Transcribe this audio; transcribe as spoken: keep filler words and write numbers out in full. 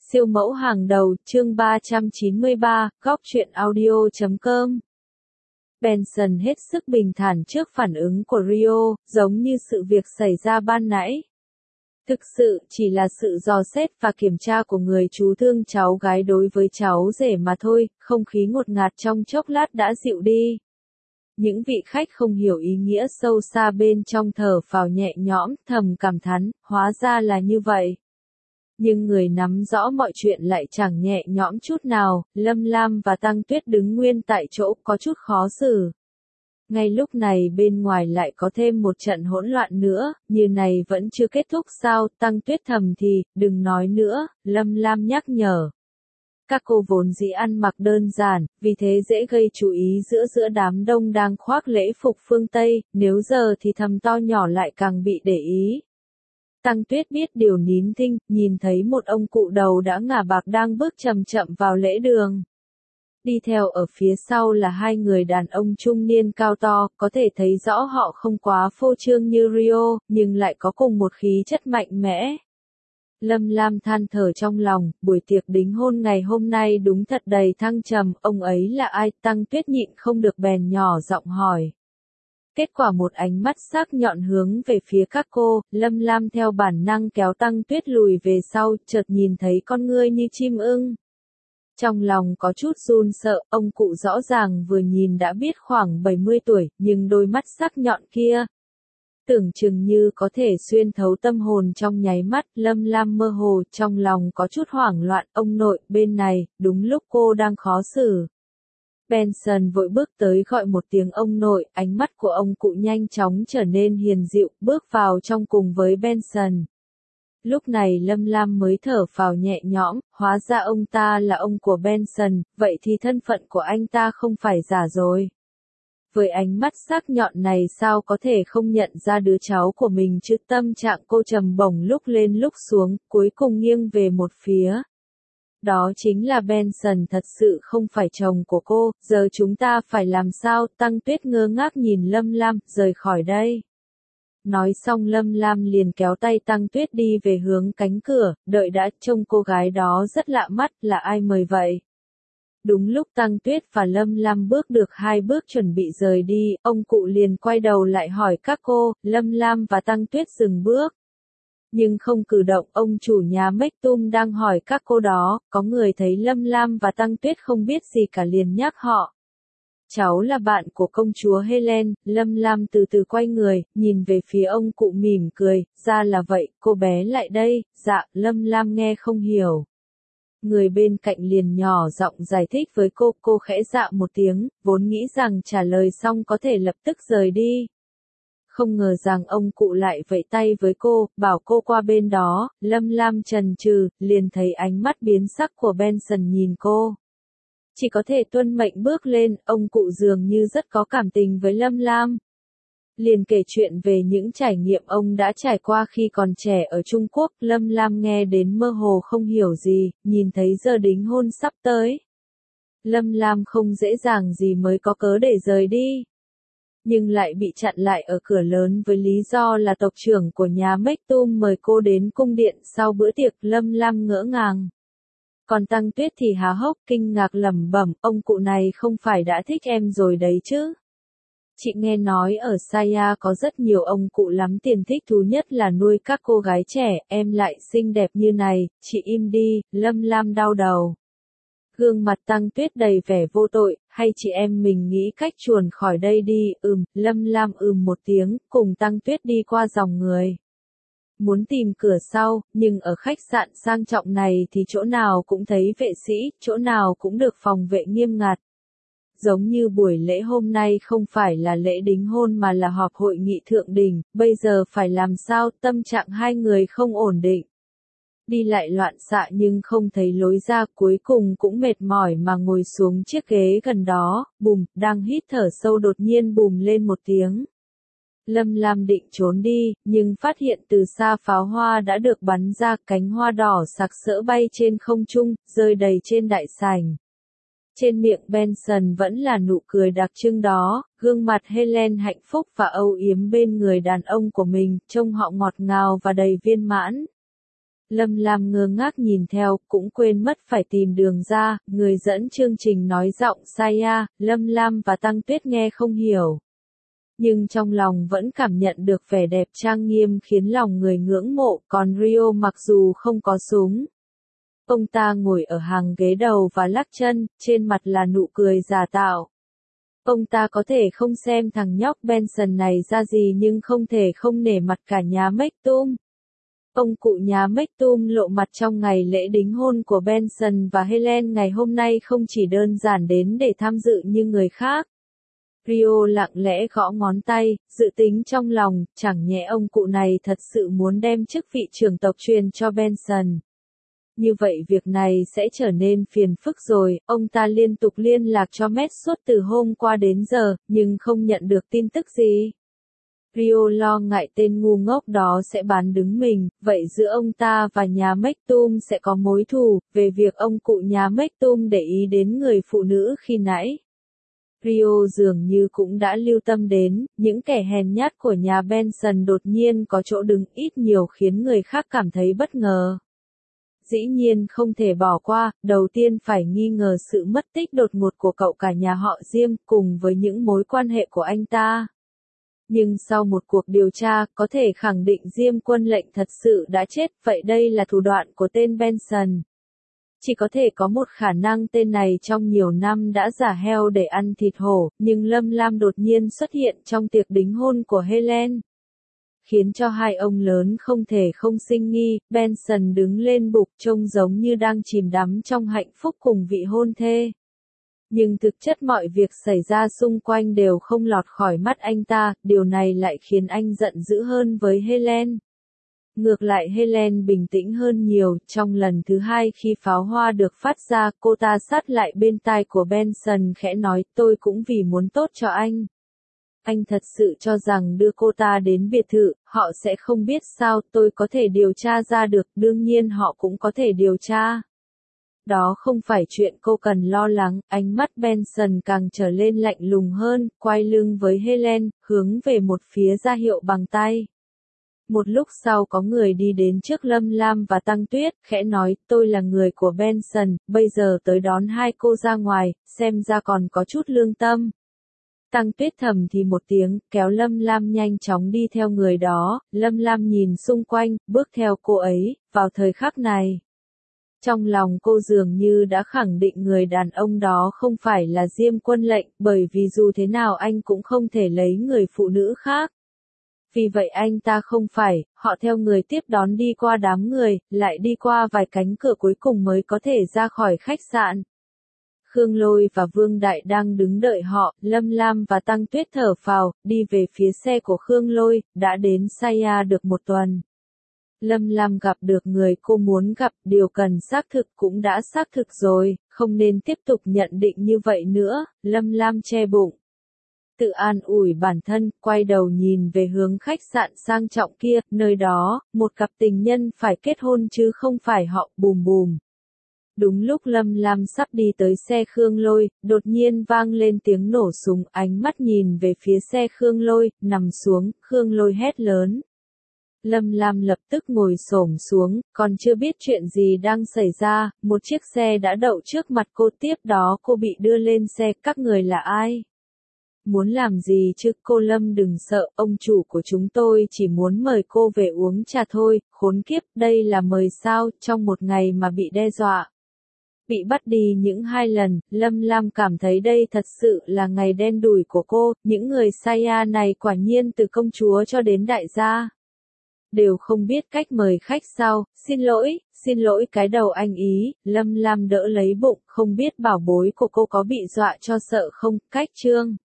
Siêu mẫu hàng đầu, chương ba trăm chín mươi ba, góc truyện audio chấm com. Benson hết sức bình thản trước phản ứng của Rio, giống như sự việc xảy ra ban nãy. Thực sự, chỉ là sự dò xét và kiểm tra của người chú thương cháu gái đối với cháu rể mà thôi, không khí ngột ngạt trong chốc lát đã dịu đi. Những vị khách không hiểu ý nghĩa sâu xa bên trong thở phào nhẹ nhõm, thầm cảm thán, hóa ra là như vậy. Nhưng người nắm rõ mọi chuyện lại chẳng nhẹ nhõm chút nào, Lâm Lam và Tăng Tuyết đứng nguyên tại chỗ có chút khó xử. Ngay lúc này bên ngoài lại có thêm một trận hỗn loạn nữa, như này vẫn chưa kết thúc sao, Tăng Tuyết thầm thì, đừng nói nữa, Lâm Lam nhắc nhở. Các cô vốn dĩ ăn mặc đơn giản, vì thế dễ gây chú ý giữa giữa đám đông đang khoác lễ phục phương Tây, nếu giờ thì thầm to nhỏ lại càng bị để ý. Tăng Tuyết biết điều nín thinh, nhìn thấy một ông cụ đầu đã ngả bạc đang bước chậm chậm vào lễ đường. Đi theo ở phía sau là hai người đàn ông trung niên cao to, có thể thấy rõ họ không quá phô trương như Rio, nhưng lại có cùng một khí chất mạnh mẽ. Lâm Lam than thở trong lòng, buổi tiệc đính hôn ngày hôm nay đúng thật đầy thăng trầm, ông ấy là ai? Tăng Tuyết nhịn không được bèn nhỏ giọng hỏi. Kết quả một ánh mắt sắc nhọn hướng về phía các cô, Lâm Lam theo bản năng kéo Tăng Tuyết lùi về sau, chợt nhìn thấy con ngươi như chim ưng. Trong lòng có chút run sợ, ông cụ rõ ràng vừa nhìn đã biết khoảng bảy mươi tuổi, nhưng đôi mắt sắc nhọn kia. Tưởng chừng như có thể xuyên thấu tâm hồn trong nháy mắt, Lâm Lam mơ hồ, trong lòng có chút hoảng loạn, ông nội, bên này, đúng lúc cô đang khó xử. Benson vội bước tới gọi một tiếng ông nội, ánh mắt của ông cụ nhanh chóng trở nên hiền dịu, bước vào trong cùng với Benson. Lúc này Lâm Lam mới thở phào nhẹ nhõm, hóa ra ông ta là ông của Benson, vậy thì thân phận của anh ta không phải giả rồi. Với ánh mắt sắc nhọn này sao có thể không nhận ra đứa cháu của mình chứ, tâm trạng cô trầm bổng lúc lên lúc xuống, cuối cùng nghiêng về một phía. Đó chính là Benson thật sự không phải chồng của cô, giờ chúng ta phải làm sao? Tăng Tuyết ngơ ngác nhìn Lâm Lam, rời khỏi đây. Nói xong Lâm Lam liền kéo tay Tăng Tuyết đi về hướng cánh cửa, đợi đã, trông cô gái đó rất lạ mắt, là ai mời vậy? Đúng lúc Tăng Tuyết và Lâm Lam bước được hai bước chuẩn bị rời đi, ông cụ liền quay đầu lại hỏi các cô, Lâm Lam và Tăng Tuyết dừng bước. Nhưng không cử động, ông chủ nhà Mektum đang hỏi các cô đó, có người thấy Lâm Lam và Tăng Tuyết không biết gì cả liền nhắc họ. Cháu là bạn của công chúa Helen, Lâm Lam từ từ quay người, nhìn về phía ông cụ mỉm cười, ra là vậy, cô bé lại đây, dạ, Lâm Lam nghe không hiểu. Người bên cạnh liền nhỏ giọng giải thích với cô, cô khẽ dạ một tiếng, vốn nghĩ rằng trả lời xong có thể lập tức rời đi. Không ngờ rằng ông cụ lại vẫy tay với cô, bảo cô qua bên đó, Lâm Lam chần chừ, liền thấy ánh mắt biến sắc của Benson nhìn cô. Chỉ có thể tuân mệnh bước lên, ông cụ dường như rất có cảm tình với Lâm Lam. Liền kể chuyện về những trải nghiệm ông đã trải qua khi còn trẻ ở Trung Quốc, Lâm Lam nghe đến mơ hồ không hiểu gì, nhìn thấy giờ đính hôn sắp tới. Lâm Lam không dễ dàng gì mới có cớ để rời đi. Nhưng lại bị chặn lại ở cửa lớn với lý do là tộc trưởng của nhà Mektum mời cô đến cung điện sau bữa tiệc, Lâm Lam ngỡ ngàng. Còn Tăng Tuyết thì há hốc kinh ngạc lẩm bẩm, ông cụ này không phải đã thích em rồi đấy chứ. Chị nghe nói ở Saya có rất nhiều ông cụ lắm tiền, thích thú nhất là nuôi các cô gái trẻ, em lại xinh đẹp như này, chị im đi, Lâm Lam đau đầu. Gương mặt Tăng Tuyết đầy vẻ vô tội, hay chị em mình nghĩ cách chuồn khỏi đây đi, ừm, Lâm Lam ừm một tiếng, cùng Tăng Tuyết đi qua dòng người. Muốn tìm cửa sau, nhưng ở khách sạn sang trọng này thì chỗ nào cũng thấy vệ sĩ, chỗ nào cũng được phòng vệ nghiêm ngặt. Giống như buổi lễ hôm nay không phải là lễ đính hôn mà là họp hội nghị thượng đỉnh, bây giờ phải làm sao, tâm trạng hai người không ổn định. Đi lại loạn xạ nhưng không thấy lối ra, cuối cùng cũng mệt mỏi mà ngồi xuống chiếc ghế gần đó, bùm, đang hít thở sâu đột nhiên bùm lên một tiếng. Lâm Lam định trốn đi, nhưng phát hiện từ xa pháo hoa đã được bắn ra, cánh hoa đỏ sặc sỡ bay trên không trung, rơi đầy trên đại sảnh. Trên miệng Benson vẫn là nụ cười đặc trưng đó, gương mặt Helen hạnh phúc và âu yếm bên người đàn ông của mình, trông họ ngọt ngào và đầy viên mãn. Lâm Lam ngơ ngác nhìn theo, cũng quên mất phải tìm đường ra, người dẫn chương trình nói giọng sai a, Lâm Lam và Tăng Tuyết nghe không hiểu. Nhưng trong lòng vẫn cảm nhận được vẻ đẹp trang nghiêm khiến lòng người ngưỡng mộ, còn Rio mặc dù không có súng. Ông ta ngồi ở hàng ghế đầu và lắc chân, trên mặt là nụ cười giả tạo. Ông ta có thể không xem thằng nhóc Benson này ra gì nhưng không thể không nể mặt cả nhà Maktoum. Ông cụ nhà Maktoum lộ mặt trong ngày lễ đính hôn của Benson và Helen ngày hôm nay không chỉ đơn giản đến để tham dự như người khác. Rio lặng lẽ gõ ngón tay, dự tính trong lòng, chẳng nhẽ ông cụ này thật sự muốn đem chức vị trưởng tộc truyền cho Benson. Như vậy việc này sẽ trở nên phiền phức rồi, ông ta liên tục liên lạc cho Matt suốt từ hôm qua đến giờ, nhưng không nhận được tin tức gì. Rio lo ngại tên ngu ngốc đó sẽ bán đứng mình, vậy giữa ông ta và nhà Maktoum sẽ có mối thù, về việc ông cụ nhà Maktoum để ý đến người phụ nữ khi nãy. Rio dường như cũng đã lưu tâm đến, những kẻ hèn nhát của nhà Benson đột nhiên có chỗ đứng ít nhiều khiến người khác cảm thấy bất ngờ. Dĩ nhiên không thể bỏ qua, đầu tiên phải nghi ngờ sự mất tích đột ngột của cậu cả nhà họ Diêm cùng với những mối quan hệ của anh ta. Nhưng sau một cuộc điều tra, có thể khẳng định Diêm Quân Lệnh thật sự đã chết, vậy đây là thủ đoạn của tên Benson. Chỉ có thể có một khả năng tên này trong nhiều năm đã giả heo để ăn thịt hổ, nhưng Lâm Lam đột nhiên xuất hiện trong tiệc đính hôn của Helen. Khiến cho hai ông lớn không thể không sinh nghi, Benson đứng lên bục trông giống như đang chìm đắm trong hạnh phúc cùng vị hôn thê. Nhưng thực chất mọi việc xảy ra xung quanh đều không lọt khỏi mắt anh ta, điều này lại khiến anh giận dữ hơn với Helen. Ngược lại Helen bình tĩnh hơn nhiều, trong lần thứ hai khi pháo hoa được phát ra, cô ta sát lại bên tai của Benson khẽ nói, tôi cũng vì muốn tốt cho anh. Anh thật sự cho rằng đưa cô ta đến biệt thự, họ sẽ không biết sao, tôi có thể điều tra ra được, đương nhiên họ cũng có thể điều tra. Đó không phải chuyện cô cần lo lắng, ánh mắt Benson càng trở lên lạnh lùng hơn, quay lưng với Helen, hướng về một phía ra hiệu bằng tay. Một lúc sau có người đi đến trước Lâm Lam và Tăng Tuyết, khẽ nói, tôi là người của Benson, bây giờ tới đón hai cô ra ngoài, xem ra còn có chút lương tâm. Tăng Tuyết thầm thì một tiếng, kéo Lâm Lam nhanh chóng đi theo người đó, Lâm Lam nhìn xung quanh, bước theo cô ấy, vào thời khắc này. Trong lòng cô dường như đã khẳng định người đàn ông đó không phải là Diêm Quân Lệnh, bởi vì dù thế nào anh cũng không thể lấy người phụ nữ khác. Vì vậy anh ta không phải, họ theo người tiếp đón đi qua đám người, lại đi qua vài cánh cửa cuối cùng mới có thể ra khỏi khách sạn. Khương Lôi và Vương Đại đang đứng đợi họ, Lâm Lam và Tăng Tuyết thở phào, đi về phía xe của Khương Lôi, đã đến Saya được một tuần. Lâm Lam gặp được người cô muốn gặp, điều cần xác thực cũng đã xác thực rồi, không nên tiếp tục nhận định như vậy nữa, Lâm Lam che bụng. Tự an ủi bản thân, quay đầu nhìn về hướng khách sạn sang trọng kia, nơi đó, một cặp tình nhân phải kết hôn chứ không phải họ, bùm bùm. Đúng lúc Lâm Lam sắp đi tới xe Khương Lôi, đột nhiên vang lên tiếng nổ súng, ánh mắt nhìn về phía xe Khương Lôi, nằm xuống, Khương Lôi hét lớn. Lâm Lam lập tức ngồi xổm xuống, còn chưa biết chuyện gì đang xảy ra, một chiếc xe đã đậu trước mặt cô, tiếp đó cô bị đưa lên xe, các người là ai? Muốn làm gì chứ, cô Lâm đừng sợ, ông chủ của chúng tôi chỉ muốn mời cô về uống trà thôi, khốn kiếp, đây là mời sao, trong một ngày mà bị đe dọa. Bị bắt đi những hai lần, Lâm Lam cảm thấy đây thật sự là ngày đen đủi của cô, những người Saya này quả nhiên từ công chúa cho đến đại gia. Đều không biết cách mời khách sao, xin lỗi, xin lỗi cái đầu anh ý, Lâm Lam đỡ lấy bụng, không biết bảo bối của cô có bị dọa cho sợ không, cách chương.